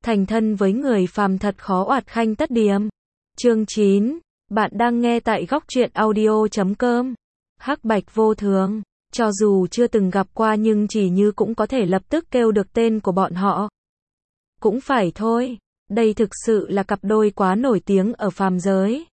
Thành thân với người phàm thật khó oạt khanh tất điềm. Chương 9. Bạn đang nghe tại góc truyện audio.com. Hắc Bạch vô thường. Cho dù chưa từng gặp qua nhưng Chỉ Như cũng có thể lập tức kêu được tên của bọn họ. Cũng phải thôi. Đây thực sự là cặp đôi quá nổi tiếng ở phàm giới.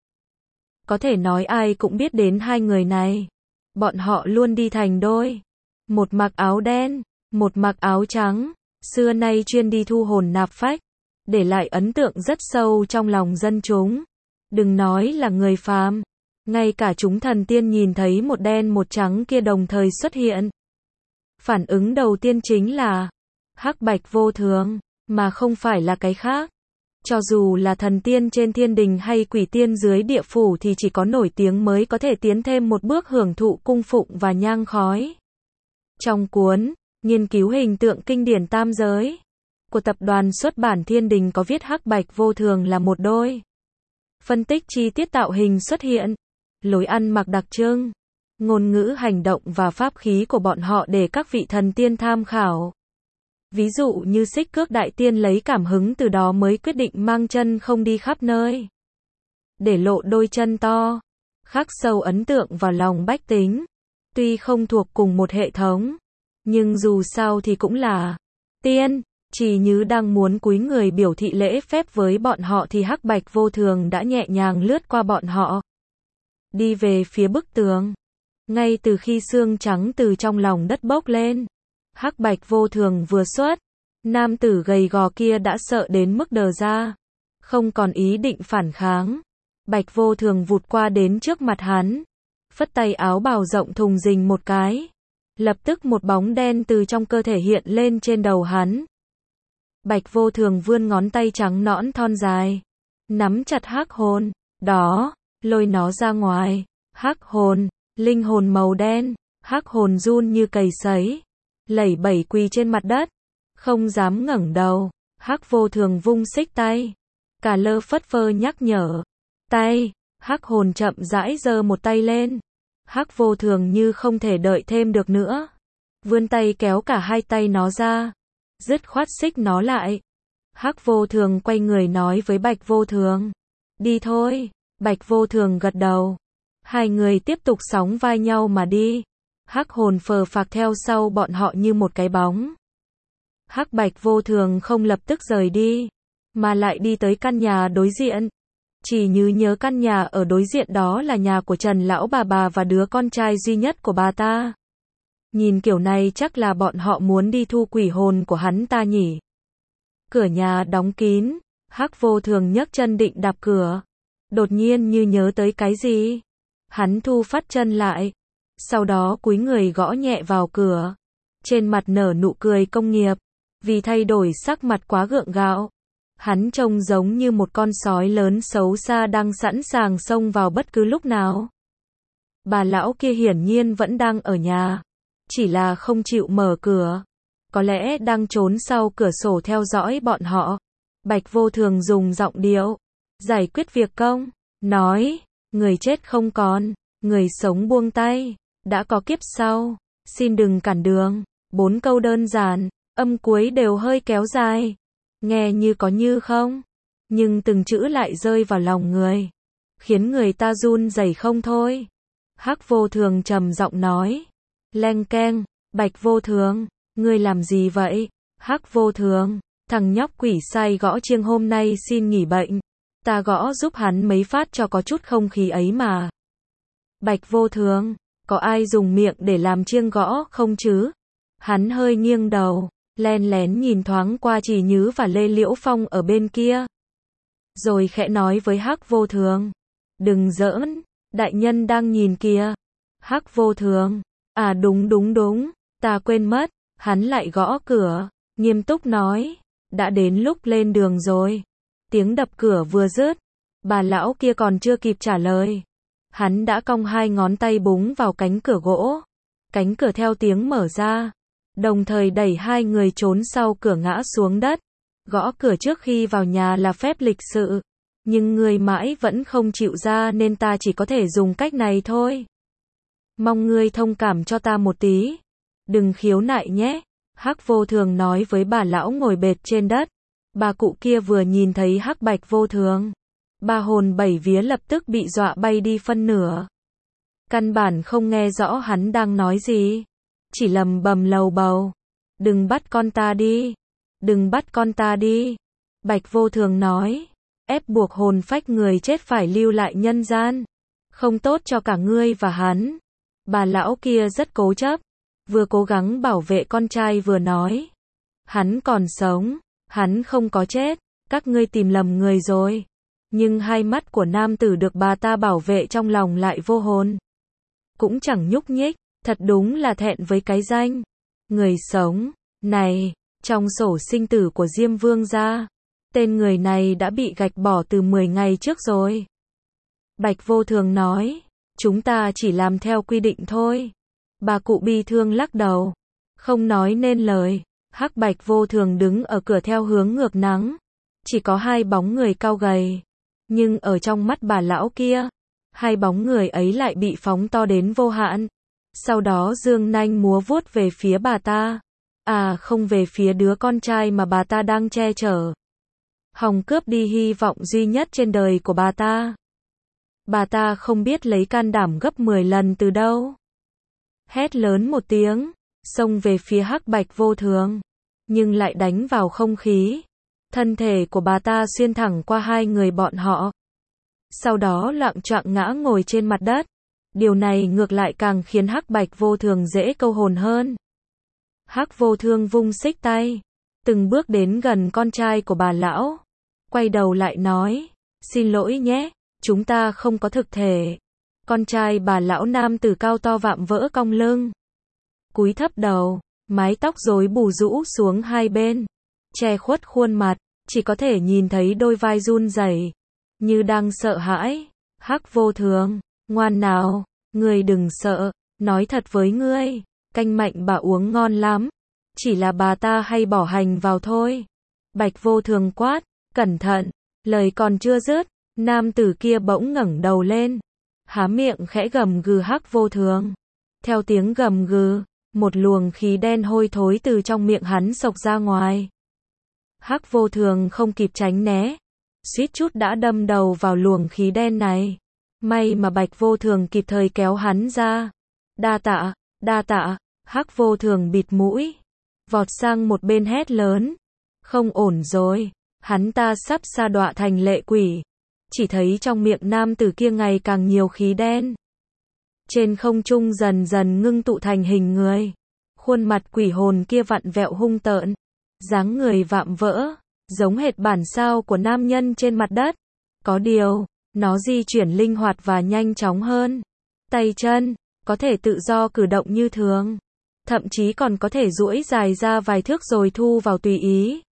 Có thể nói ai cũng biết đến hai người này. Bọn họ luôn đi thành đôi. Một mặc áo đen, một mặc áo trắng. Xưa nay chuyên đi thu hồn nạp phách, để lại ấn tượng rất sâu trong lòng dân chúng. Đừng nói là người phàm, ngay cả chúng thần tiên nhìn thấy một đen một trắng kia đồng thời xuất hiện. Phản ứng đầu tiên chính là Hắc Bạch vô thường, mà không phải là cái khác. Cho dù là thần tiên trên thiên đình hay quỷ tiên dưới địa phủ thì chỉ có nổi tiếng mới có thể tiến thêm một bước hưởng thụ cung phụng và nhang khói. Trong cuốn nghiên cứu hình tượng kinh điển tam giới của tập đoàn xuất bản Thiên Đình có viết Hắc Bạch vô thường là một đôi. Phân tích chi tiết tạo hình xuất hiện, lối ăn mặc đặc trưng, ngôn ngữ hành động và pháp khí của bọn họ để các vị thần tiên tham khảo. Ví dụ như Xích Cước Đại Tiên lấy cảm hứng từ đó mới quyết định mang chân không đi khắp nơi, để lộ đôi chân to, khắc sâu ấn tượng vào lòng bách tính. Tuy không thuộc cùng một hệ thống, nhưng dù sao thì cũng là tiên. Chỉ Như đang muốn cúi người biểu thị lễ phép với bọn họ thì Hắc Bạch vô thường đã nhẹ nhàng lướt qua bọn họ, đi về phía bức tường. Ngay từ khi xương trắng từ trong lòng đất bốc lên, Hắc Bạch vô thường vừa xuất, nam tử gầy gò kia đã sợ đến mức đờ ra, không còn ý định phản kháng. Bạch vô thường vụt qua đến trước mặt hắn, phất tay áo bào rộng thùng rình một cái. Lập tức một bóng đen từ trong cơ thể hiện lên trên đầu hắn. Bạch vô thường vươn ngón tay trắng nõn thon dài, nắm chặt hắc hồn, đó, lôi nó ra ngoài. Hắc hồn, linh hồn màu đen, hắc hồn run như cầy sấy, lẩy bẩy quỳ trên mặt đất, không dám ngẩng đầu. Hắc vô thường vung xích tay, cả lơ phất phơ nhắc nhở. Tay, hắc hồn chậm rãi giơ một tay lên. Hắc vô thường như không thể đợi thêm được nữa, vươn tay kéo cả hai tay nó ra, dứt khoát xích nó lại. Hắc vô thường quay người nói với Bạch vô thường, đi thôi. Bạch vô thường gật đầu. Hai người tiếp tục sóng vai nhau mà đi. Hắc hồn phờ phạc theo sau bọn họ như một cái bóng. Hắc Bạch vô thường không lập tức rời đi, mà lại đi tới căn nhà đối diện. Chỉ Như nhớ căn nhà ở đối diện đó là nhà của Trần lão bà và đứa con trai duy nhất của bà ta. Nhìn kiểu này chắc là bọn họ muốn đi thu quỷ hồn của hắn ta nhỉ. Cửa nhà đóng kín, Hắc vô thường nhấc chân định đạp cửa. Đột nhiên như nhớ tới cái gì, hắn thu phát chân lại, sau đó cúi người gõ nhẹ vào cửa. Trên mặt nở nụ cười công nghiệp, vì thay đổi sắc mặt quá gượng gạo. Hắn trông giống như một con sói lớn xấu xa đang sẵn sàng xông vào bất cứ lúc nào. Bà lão kia hiển nhiên vẫn đang ở nhà, chỉ là không chịu mở cửa, có lẽ đang trốn sau cửa sổ theo dõi bọn họ. Bạch vô thường dùng giọng điệu giải quyết việc công, nói, người chết không còn, người sống buông tay, đã có kiếp sau, xin đừng cản đường. 4 câu đơn giản, âm cuối đều hơi kéo dài, nghe như có như không, nhưng từng chữ lại rơi vào lòng người, khiến người ta run rẩy không thôi. Hắc vô thường trầm giọng nói, leng keng. Bạch vô thường, ngươi làm gì vậy? Hắc vô thường, thằng nhóc quỷ sai gõ chiêng hôm nay xin nghỉ bệnh, ta gõ giúp hắn mấy phát cho có chút không khí ấy mà. Bạch vô thường, có ai dùng miệng để làm chiêng gõ không chứ? Hắn hơi nghiêng đầu, len lén nhìn thoáng qua Chỉ Như và Lê Liễu Phong ở bên kia, rồi khẽ nói với Hắc vô thường, đừng giỡn, đại nhân đang nhìn kìa. Hắc vô thường, à đúng, ta quên mất. Hắn lại gõ cửa, nghiêm túc nói, đã đến lúc lên đường rồi. Tiếng đập cửa vừa dứt, bà lão kia còn chưa kịp trả lời, hắn đã cong hai ngón tay búng vào cánh cửa gỗ. Cánh cửa theo tiếng mở ra, đồng thời đẩy hai người trốn sau cửa ngã xuống đất. Gõ cửa trước khi vào nhà là phép lịch sự, nhưng ngươi mãi vẫn không chịu ra nên ta chỉ có thể dùng cách này thôi. Mong ngươi thông cảm cho ta một tí, đừng khiếu nại nhé. Hắc vô thường nói với bà lão ngồi bệt trên đất. Bà cụ kia vừa nhìn thấy Hắc Bạch Vô Thường, ba hồn bảy vía lập tức bị dọa bay đi phân nửa. Căn bản không nghe rõ hắn đang nói gì, chỉ lầm bầm lầu bầu. Đừng bắt con ta đi, đừng bắt con ta đi. Bạch Vô Thường nói, ép buộc hồn phách người chết phải lưu lại nhân gian, không tốt cho cả ngươi và hắn. Bà lão kia rất cố chấp, vừa cố gắng bảo vệ con trai vừa nói, hắn còn sống, hắn không có chết, các ngươi tìm lầm người rồi. Nhưng hai mắt của nam tử được bà ta bảo vệ trong lòng lại vô hồn, cũng chẳng nhúc nhích, thật đúng là thẹn với cái danh người sống này. Trong sổ sinh tử của Diêm Vương gia, tên người này đã bị gạch bỏ từ 10 ngày trước rồi. Bạch Vô Thường nói, chúng ta chỉ làm theo quy định thôi. Bà cụ bi thương lắc đầu, không nói nên lời. Hắc Bạch Vô Thường đứng ở cửa theo hướng ngược nắng, chỉ có hai bóng người cao gầy, nhưng ở trong mắt bà lão kia, hai bóng người ấy lại bị phóng to đến vô hạn. Sau đó dương nanh múa vuốt về phía bà ta, không về phía đứa con trai mà bà ta đang che chở. Hòng cướp đi hy vọng duy nhất trên đời của bà ta. Bà ta không biết lấy can đảm gấp 10 lần từ đâu. Hét lớn một tiếng, xông về phía Hắc Bạch Vô Thường, nhưng lại đánh vào không khí. Thân thể của bà ta xuyên thẳng qua hai người bọn họ, sau đó loạng choạng ngã ngồi trên mặt đất. Điều này ngược lại càng khiến Hắc Bạch Vô Thường dễ câu hồn hơn. Hắc Vô Thường vung xích tay, từng bước đến gần con trai của bà lão, quay đầu lại nói, xin lỗi nhé, chúng ta không có thực thể. Con trai bà lão nam tử cao to vạm vỡ cong lưng, cúi thấp đầu, mái tóc rối bù rũ xuống hai bên, che khuất khuôn mặt, chỉ có thể nhìn thấy đôi vai run rẩy, như đang sợ hãi. Hắc Vô Thường, ngoan nào, ngươi đừng sợ, nói thật với ngươi, canh mạnh bà uống ngon lắm, chỉ là bà ta hay bỏ hành vào thôi. Bạch Vô Thường quát, cẩn thận, lời còn chưa dứt, nam tử kia bỗng ngẩng đầu lên, há miệng khẽ gầm gừ Hắc Vô Thường. Theo tiếng gầm gừ, một luồng khí đen hôi thối từ trong miệng hắn xộc ra ngoài. Hắc Vô Thường không kịp tránh né, suýt chút đã đâm đầu vào luồng khí đen này. May mà Bạch Vô Thường kịp thời kéo hắn ra. Đa tạ, đa tạ. Hắc Vô Thường bịt mũi, vọt sang một bên hét lớn, không ổn rồi, hắn ta sắp sa đọa thành lệ quỷ. Chỉ thấy trong miệng nam tử kia ngày càng nhiều khí đen, trên không trung dần dần ngưng tụ thành hình người. Khuôn mặt quỷ hồn kia vặn vẹo hung tợn, dáng người vạm vỡ, giống hệt bản sao của nam nhân trên mặt đất. Có điều, nó di chuyển linh hoạt và nhanh chóng hơn. Tay chân có thể tự do cử động như thường, thậm chí còn có thể duỗi dài ra vài thước rồi thu vào tùy ý.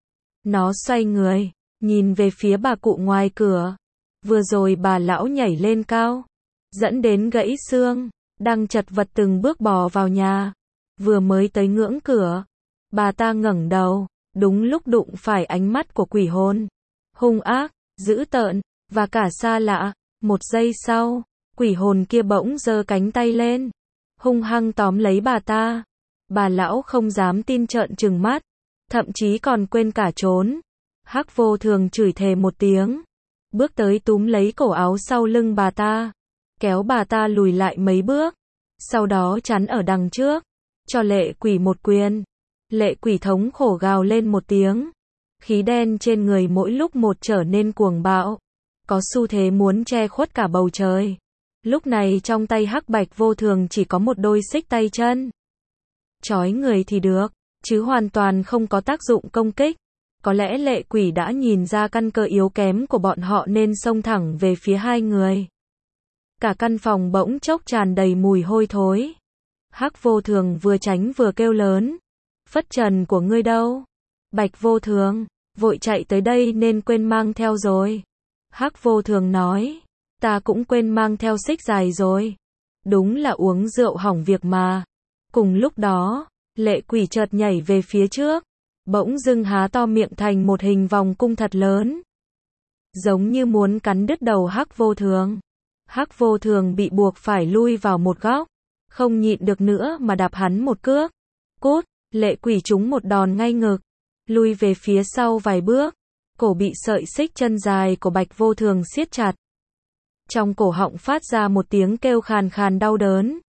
Nó xoay người, nhìn về phía bà cụ ngoài cửa. Vừa rồi bà lão nhảy lên cao, dẫn đến gãy xương, đang chật vật từng bước bò vào nhà. Vừa mới tới ngưỡng cửa, bà ta ngẩng đầu, đúng lúc đụng phải ánh mắt của quỷ hồn, hung ác, dữ tợn, và cả xa lạ. Một giây sau, quỷ hồn kia bỗng giơ cánh tay lên, hung hăng tóm lấy bà ta. Bà lão không dám tin trợn trừng mắt, thậm chí còn quên cả trốn. Hắc Vô Thường chửi thề một tiếng, bước tới túm lấy cổ áo sau lưng bà ta, kéo bà ta lùi lại mấy bước, sau đó chắn ở đằng trước, cho lệ quỷ một quyền. Lệ quỷ thống khổ gào lên một tiếng, khí đen trên người mỗi lúc một trở nên cuồng bạo, có xu thế muốn che khuất cả bầu trời. Lúc này trong tay Hắc Bạch Vô Thường chỉ có một đôi xích tay chân. Trói người thì được, chứ hoàn toàn không có tác dụng công kích. Có lẽ lệ quỷ đã nhìn ra căn cơ yếu kém của bọn họ nên xông thẳng về phía hai người. Cả căn phòng bỗng chốc tràn đầy mùi hôi thối. Hắc Vô Thường vừa tránh vừa kêu lớn, phất trần của ngươi đâu? Bạch Vô Thường vội chạy tới đây nên quên mang theo rồi. Hắc Vô Thường nói, ta cũng quên mang theo xích dài rồi. Đúng là uống rượu hỏng việc mà. Cùng lúc đó, lệ quỷ chợt nhảy về phía trước, bỗng dưng há to miệng thành một hình vòng cung thật lớn, giống như muốn cắn đứt đầu Hắc Vô Thường. Hắc Vô Thường bị buộc phải lui vào một góc, không nhịn được nữa mà đạp hắn một cước. Cút! Lệ quỷ trúng một đòn ngay ngực, lui về phía sau vài bước, cổ bị sợi xích chân dài của Bạch Vô Thường siết chặt. Trong cổ họng phát ra một tiếng kêu khàn khàn đau đớn.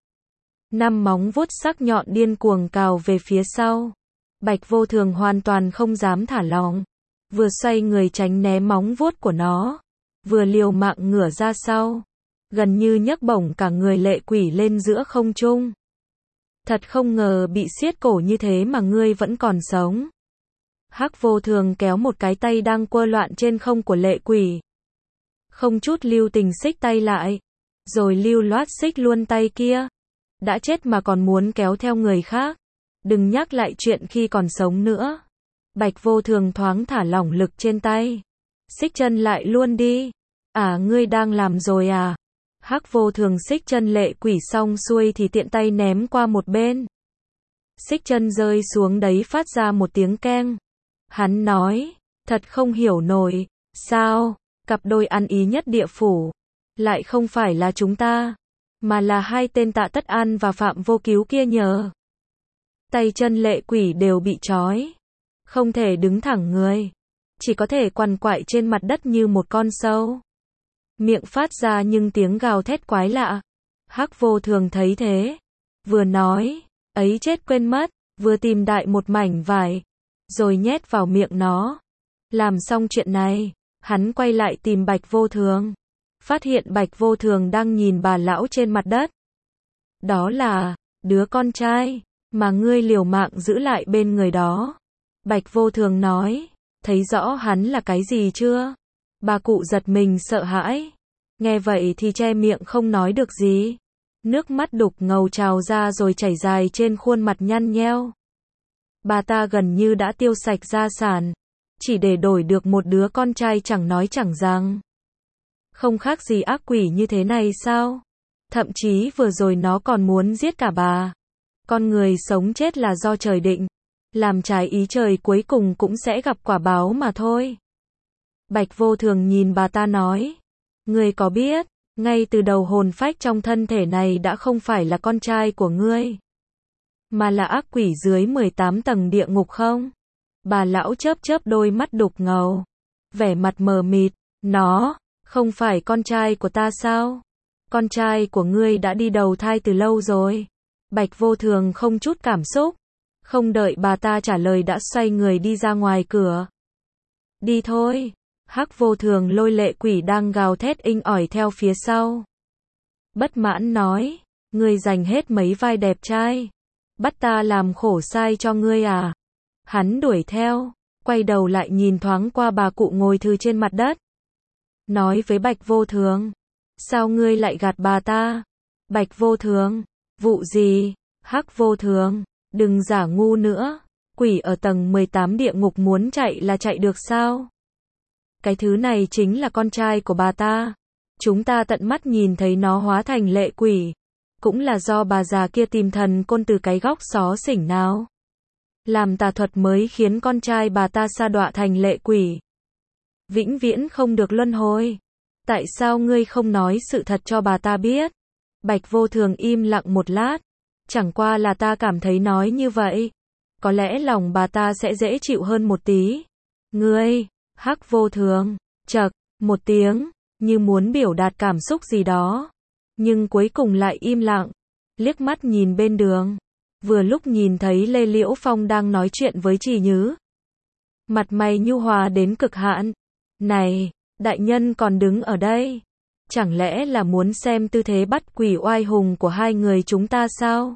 5 móng vuốt sắc nhọn điên cuồng cào về phía sau. Bạch Vô Thường hoàn toàn không dám thả lỏng, vừa xoay người tránh né móng vuốt của nó, vừa liều mạng ngửa ra sau, gần như nhấc bổng cả người lệ quỷ lên giữa không trung. Thật không ngờ bị siết cổ như thế mà ngươi vẫn còn sống. Hắc Vô Thường kéo một cái tay đang quơ loạn trên không của lệ quỷ, không chút lưu tình xích tay lại, rồi lưu loát xích luôn tay kia. Đã chết mà còn muốn kéo theo người khác, đừng nhắc lại chuyện khi còn sống nữa. Bạch Vô Thường thoáng thả lỏng lực trên tay. Xích chân lại luôn đi. À, ngươi đang làm rồi à? Hắc Vô Thường xích chân lệ quỷ xong xuôi thì tiện tay ném qua một bên. Xích chân rơi xuống đấy phát ra một tiếng keng. Hắn nói, thật không hiểu nổi, sao, cặp đôi ăn ý nhất địa phủ, lại không phải là chúng ta, mà là hai tên Tạ Tất An và Phạm Vô Cứu kia nhờ. Tay chân lệ quỷ đều bị trói, không thể đứng thẳng người, chỉ có thể quằn quại trên mặt đất như một con sâu. Miệng phát ra những tiếng gào thét quái lạ. Hắc Vô Thường thấy thế, vừa nói, ấy chết quên mất, vừa tìm đại một mảnh vải, rồi nhét vào miệng nó. Làm xong chuyện này, hắn quay lại tìm Bạch Vô Thường, phát hiện Bạch Vô Thường đang nhìn bà lão trên mặt đất. Đó là đứa con trai mà ngươi liều mạng giữ lại bên người đó. Bạch Vô Thường nói, thấy rõ hắn là cái gì chưa? Bà cụ giật mình sợ hãi, nghe vậy thì che miệng không nói được gì. Nước mắt đục ngầu trào ra rồi chảy dài trên khuôn mặt nhăn nheo. Bà ta gần như đã tiêu sạch gia sản, chỉ để đổi được một đứa con trai chẳng nói chẳng rằng. Không khác gì ác quỷ như thế này sao? Thậm chí vừa rồi nó còn muốn giết cả bà. Con người sống chết là do trời định, làm trái ý trời cuối cùng cũng sẽ gặp quả báo mà thôi. Bạch Vô Thường nhìn bà ta nói, ngươi có biết, ngay từ đầu hồn phách trong thân thể này đã không phải là con trai của ngươi, mà là ác quỷ dưới 18 tầng địa ngục không? Bà lão chớp chớp đôi mắt đục ngầu, vẻ mặt mờ mịt, nó không phải con trai của ta sao? Con trai của ngươi đã đi đầu thai từ lâu rồi. Bạch Vô Thường không chút cảm xúc, không đợi bà ta trả lời đã xoay người đi ra ngoài cửa. Đi thôi. Hắc Vô Thường lôi lệ quỷ đang gào thét inh ỏi theo phía sau. Bất mãn nói, ngươi giành hết mấy vai đẹp trai, bắt ta làm khổ sai cho ngươi à? Hắn đuổi theo, quay đầu lại nhìn thoáng qua bà cụ ngồi thư trên mặt đất. Nói với Bạch Vô Thường, sao ngươi lại gạt bà ta? Bạch Vô Thường, vụ gì? Hắc Vô Thường, đừng giả ngu nữa, quỷ ở tầng 18 địa ngục muốn chạy là chạy được sao? Cái thứ này chính là con trai của bà ta. Chúng ta tận mắt nhìn thấy nó hóa thành lệ quỷ. Cũng là do bà già kia tìm thần côn từ cái góc xó xỉnh nào. Làm tà thuật mới khiến con trai bà ta sa đọa thành lệ quỷ. Vĩnh viễn không được luân hồi. Tại sao ngươi không nói sự thật cho bà ta biết? Bạch Vô Thường im lặng một lát. Chẳng qua là ta cảm thấy nói như vậy, có lẽ lòng bà ta sẽ dễ chịu hơn một tí. Ngươi... Hắc Vô Thường, chậc, một tiếng, như muốn biểu đạt cảm xúc gì đó. Nhưng cuối cùng lại im lặng, liếc mắt nhìn bên đường. Vừa lúc nhìn thấy Lê Liễu Phong đang nói chuyện với Trì Nhứ. Mặt mày nhu hòa đến cực hạn. Này, đại nhân còn đứng ở đây. Chẳng lẽ là muốn xem tư thế bắt quỷ oai hùng của hai người chúng ta sao?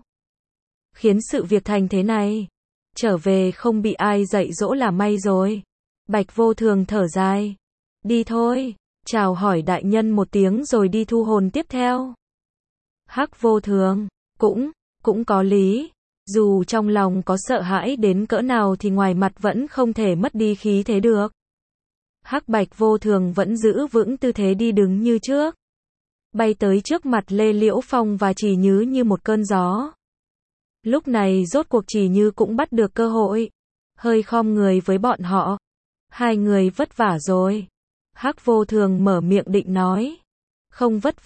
Khiến sự việc thành thế này. Trở về không bị ai dạy dỗ là may rồi. Bạch Vô Thường thở dài. Đi thôi, chào hỏi đại nhân một tiếng rồi đi thu hồn tiếp theo. Hắc Vô Thường, cũng có lý. Dù trong lòng có sợ hãi đến cỡ nào thì ngoài mặt vẫn không thể mất đi khí thế được. Hắc Bạch Vô Thường vẫn giữ vững tư thế đi đứng như trước. Bay tới trước mặt Lê Liễu Phong và Trì Nhứ như một cơn gió. Lúc này rốt cuộc Trì Nhứ cũng bắt được cơ hội. Hơi khom người với bọn họ. Hai người vất vả rồi. Hắc Vô Thường mở miệng định nói. Không vất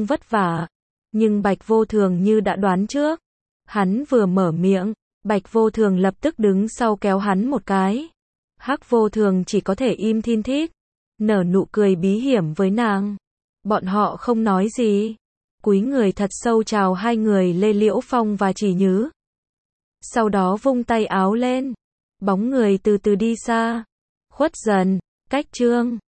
vả. Nhưng Bạch Vô Thường như đã đoán trước. Hắn vừa mở miệng, Bạch Vô Thường lập tức đứng sau kéo hắn một cái. Hắc Vô Thường chỉ có thể im thin thít, nở nụ cười bí hiểm với nàng. Bọn họ không nói gì, cúi người thật sâu chào hai người Lê Liễu Phong và Chỉ Nhứ. Sau đó vung tay áo lên, bóng người từ từ đi xa, khuất dần, cách chương.